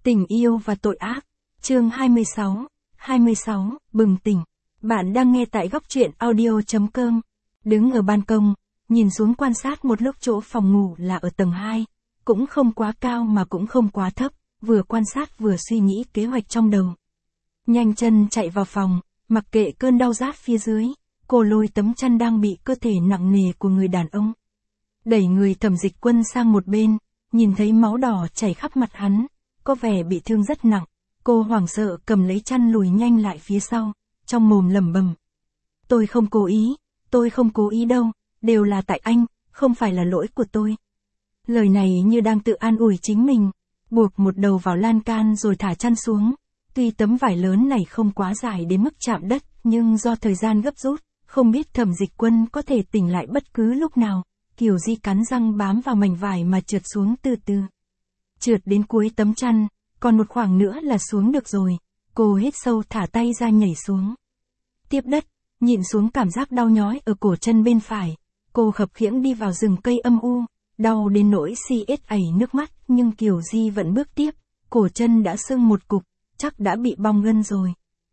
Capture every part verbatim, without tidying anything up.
Tình yêu và tội ác, chương hai mươi sáu, hai mươi sáu, bừng tỉnh. Bạn đang nghe tại góc truyện audio chấm com. Đứng ở ban công, nhìn xuống quan sát một lúc chỗ phòng ngủ là ở tầng hai, cũng không quá cao mà cũng không quá thấp, vừa quan sát vừa suy nghĩ kế hoạch trong đầu. Nhanh chân chạy vào phòng, mặc kệ cơn đau rát phía dưới, cô lôi tấm chăn đang bị cơ thể nặng nề của người đàn ông. Đẩy người Thẩm Dịch Quân sang một bên, nhìn thấy máu đỏ chảy khắp mặt hắn, có vẻ bị thương rất nặng, cô hoảng sợ cầm lấy chăn lùi nhanh lại phía sau, trong mồm lẩm bẩm. Tôi không cố ý, tôi không cố ý đâu, đều là tại anh, không phải là lỗi của tôi. Lời này như đang tự an ủi chính mình, buộc một đầu vào lan can rồi thả chăn xuống. Tuy tấm vải lớn này không quá dài đến mức chạm đất, nhưng do thời gian gấp rút, không biết Thẩm Dịch Quân có thể tỉnh lại bất cứ lúc nào. Kiều Di cắn răng bám vào mảnh vải mà trượt xuống từ từ. Trượt đến cuối tấm chăn, còn một khoảng nữa là xuống được rồi. Cô hít sâu thả tay ra nhảy xuống. Tiếp đất, nhịn xuống cảm giác đau nhói ở cổ chân bên phải. Cô khập khiễng đi vào rừng cây âm u, đau đến nỗi si ết ảy nước mắt, nhưng Kiều Di vẫn bước tiếp. Cổ chân đã sưng một cục, chắc đã bị bong gân rồi.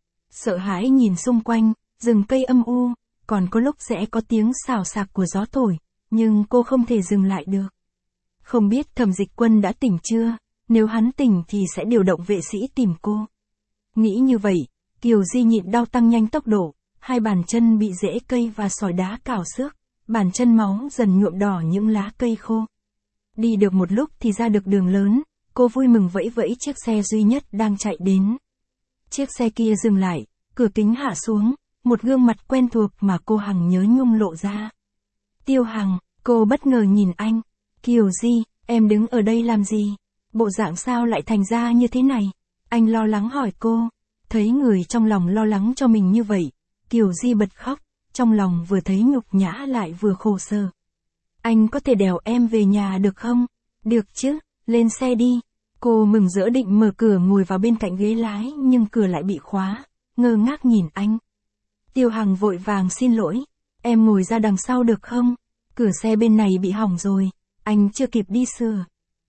Sợ hãi nhìn xung quanh, rừng cây âm u, còn có lúc sẽ có tiếng xào xạc của gió thổi, nhưng cô không thể dừng lại được. Không biết Thẩm Dịch Quân đã tỉnh chưa, nếu hắn tỉnh thì sẽ điều động vệ sĩ tìm cô. Nghĩ như vậy, Kiều Di nhịn đau tăng nhanh tốc độ, hai bàn chân bị rễ cây và sỏi đá cào xước, bàn chân máu dần nhuộm đỏ những lá cây khô. Đi được một lúc thì ra được đường lớn, cô vui mừng vẫy vẫy chiếc xe duy nhất đang chạy đến. Chiếc xe kia dừng lại, cửa kính hạ xuống, một gương mặt quen thuộc mà cô hằng nhớ nhung lộ ra. Tiêu Hằng, cô bất ngờ nhìn anh. Kiều Di, em đứng ở đây làm gì? Bộ dạng sao lại thành ra như thế này? Anh lo lắng hỏi cô. Thấy người trong lòng lo lắng cho mình như vậy, Kiều Di bật khóc, trong lòng vừa thấy nhục nhã lại vừa khổ sở. Anh có thể đèo em về nhà được không? Được chứ, lên xe đi. Cô mừng rỡ định mở cửa ngồi vào bên cạnh ghế lái nhưng cửa lại bị khóa, ngơ ngác nhìn anh. Tiêu Hằng vội vàng xin lỗi. Em ngồi ra đằng sau được không? Cửa xe bên này bị hỏng rồi, anh chưa kịp đi sửa.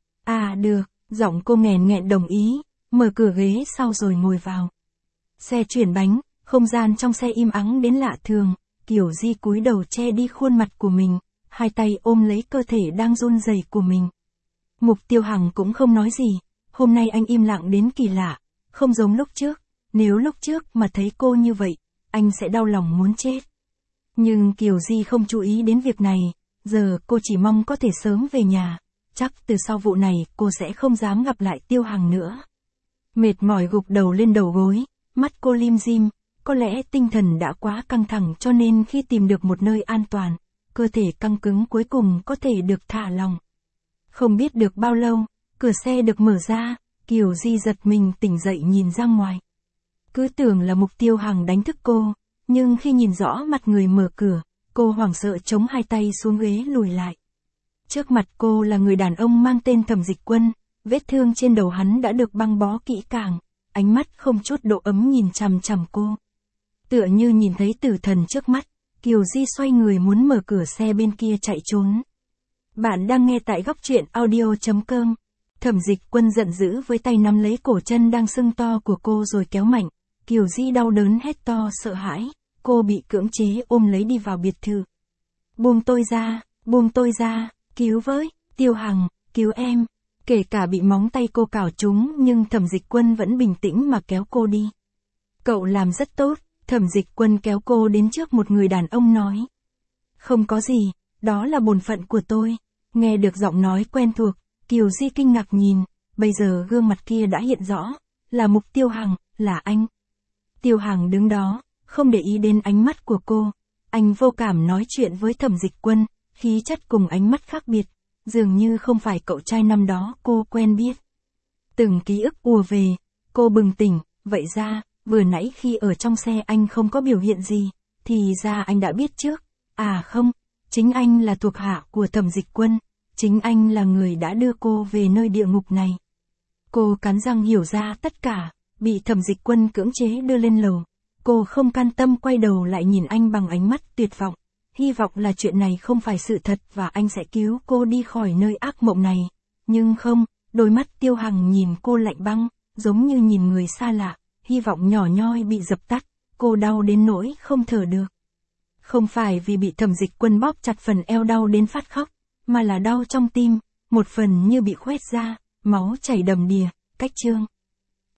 À được, giọng cô nghẹn nghẹn đồng ý, mở cửa ghế sau rồi ngồi vào. Xe chuyển bánh, không gian trong xe im ắng đến lạ thường, Kiều Di cúi đầu che đi khuôn mặt của mình, hai tay ôm lấy cơ thể đang run rẩy của mình. Mục Tiêu Hằng cũng không nói gì, hôm nay anh im lặng đến kỳ lạ, không giống lúc trước, nếu lúc trước mà thấy cô như vậy, anh sẽ đau lòng muốn chết. Nhưng Kiều Di không chú ý đến việc này, giờ cô chỉ mong có thể sớm về nhà, chắc từ sau vụ này cô sẽ không dám gặp lại Tiêu Hằng nữa. Mệt mỏi gục đầu lên đầu gối, mắt cô lim dim, có lẽ tinh thần đã quá căng thẳng cho nên khi tìm được một nơi an toàn, cơ thể căng cứng cuối cùng có thể được thả lỏng. Không biết được bao lâu, cửa xe được mở ra, Kiều Di giật mình tỉnh dậy nhìn ra ngoài. Cứ tưởng là Mục Tiêu Hằng đánh thức cô. Nhưng khi nhìn rõ mặt người mở cửa, cô hoảng sợ chống hai tay xuống ghế lùi lại. Trước mặt cô là người đàn ông mang tên Thẩm Dịch Quân, vết thương trên đầu hắn đã được băng bó kỹ càng, ánh mắt không chút độ ấm nhìn chằm chằm cô. Tựa như nhìn thấy tử thần trước mắt, Kiều Di xoay người muốn mở cửa xe bên kia chạy trốn. Bạn đang nghe tại góc truyện audio chấm com. Thẩm Dịch Quân giận dữ với tay nắm lấy cổ chân đang sưng to của cô rồi kéo mạnh. Kiều Di đau đớn hét to sợ hãi, cô bị cưỡng chế ôm lấy đi vào biệt thự. Buông tôi ra, buông tôi ra, cứu với, Tiêu Hằng, cứu em. Kể cả bị móng tay cô cào trúng nhưng Thẩm Dịch Quân vẫn bình tĩnh mà kéo cô đi. Cậu làm rất tốt, Thẩm Dịch Quân kéo cô đến trước một người đàn ông nói. Không có gì, đó là bổn phận của tôi. Nghe được giọng nói quen thuộc, Kiều Di kinh ngạc nhìn, bây giờ gương mặt kia đã hiện rõ, là Mục Tiêu Hằng, là anh. Tiêu Hằng đứng đó, không để ý đến ánh mắt của cô. Anh vô cảm nói chuyện với Thẩm Dịch Quân, khí chất cùng ánh mắt khác biệt, dường như không phải cậu trai năm đó cô quen biết. Từng ký ức ùa về, cô bừng tỉnh, vậy ra, vừa nãy khi ở trong xe anh không có biểu hiện gì, thì ra anh đã biết trước. À không, chính anh là thuộc hạ của Thẩm Dịch Quân, chính anh là người đã đưa cô về nơi địa ngục này. Cô cắn răng hiểu ra tất cả. Bị Thẩm Dịch Quân cưỡng chế đưa lên lầu, cô không can tâm quay đầu lại nhìn anh bằng ánh mắt tuyệt vọng, hy vọng là chuyện này không phải sự thật và anh sẽ cứu cô đi khỏi nơi ác mộng này. Nhưng không, Đôi mắt Tiêu Hằng nhìn cô lạnh băng, giống như nhìn người xa lạ, hy vọng nhỏ nhoi bị dập tắt, cô đau đến nỗi không thở được. Không phải vì bị Thẩm Dịch Quân bóp chặt phần eo đau đến phát khóc, mà là đau trong tim, một phần như bị khoét ra, máu chảy đầm đìa, cách chương.